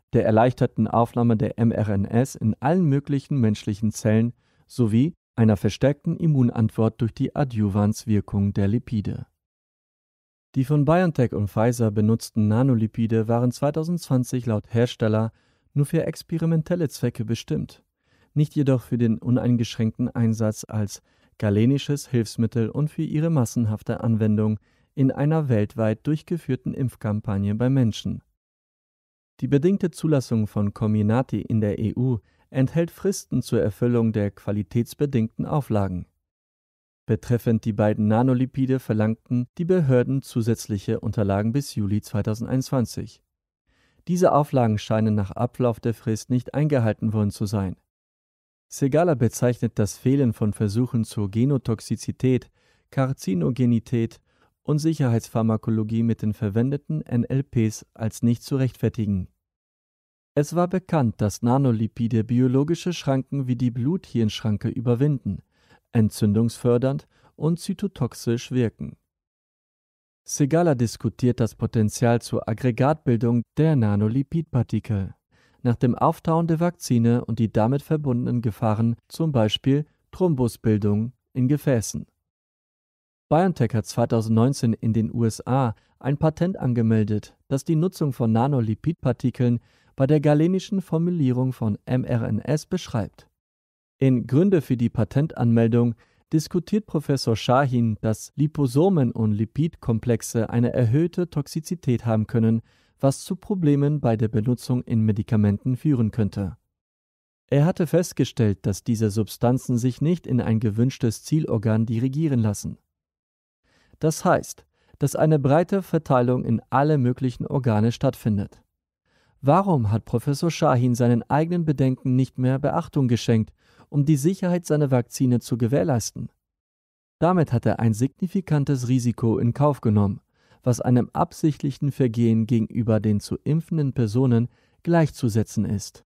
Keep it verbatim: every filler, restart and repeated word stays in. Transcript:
der erleichterten Aufnahme der mRNAs in allen möglichen menschlichen Zellen sowie einer verstärkten Immunantwort durch die Adjuvanzwirkung der Lipide. Die von BioNTech und Pfizer benutzten Nanolipide waren zweitausendzwanzig laut Hersteller nur für experimentelle Zwecke bestimmt, nicht jedoch für den uneingeschränkten Einsatz als galenisches Hilfsmittel und für ihre massenhafte Anwendung in einer weltweit durchgeführten Impfkampagne bei Menschen. Die bedingte Zulassung von Comirnaty in der E U enthält Fristen zur Erfüllung der qualitätsbedingten Auflagen. Betreffend die beiden Nanolipide verlangten die Behörden zusätzliche Unterlagen bis Juli zweitausendeinundzwanzig. Diese Auflagen scheinen nach Ablauf der Frist nicht eingehalten worden zu sein. Segala bezeichnet das Fehlen von Versuchen zur Genotoxizität, Karzinogenität und Sicherheitspharmakologie mit den verwendeten N L Ps als nicht zu rechtfertigen. Es war bekannt, dass Nanolipide biologische Schranken wie die Blut-Hirn-Schranke überwinden, entzündungsfördernd und zytotoxisch wirken. Segala diskutiert das Potenzial zur Aggregatbildung der Nanolipidpartikel nach dem Auftauen der Vakzine und die damit verbundenen Gefahren, zum Beispiel Thrombusbildung in Gefäßen. BioNTech hat zweitausendneunzehn in den U S A ein Patent angemeldet, das die Nutzung von Nanolipidpartikeln bei der galenischen Formulierung von mRNAs beschreibt. In Gründe für die Patentanmeldung diskutiert Professor Shahin, dass Liposomen und Lipidkomplexe eine erhöhte Toxizität haben können, was zu Problemen bei der Benutzung in Medikamenten führen könnte. Er hatte festgestellt, dass diese Substanzen sich nicht in ein gewünschtes Zielorgan dirigieren lassen. Das heißt, dass eine breite Verteilung in alle möglichen Organe stattfindet. Warum hat Professor Shahin seinen eigenen Bedenken nicht mehr Beachtung geschenkt, um die Sicherheit seiner Vakzine zu gewährleisten? Damit hat er ein signifikantes Risiko in Kauf genommen, was einem absichtlichen Vergehen gegenüber den zu impfenden Personen gleichzusetzen ist.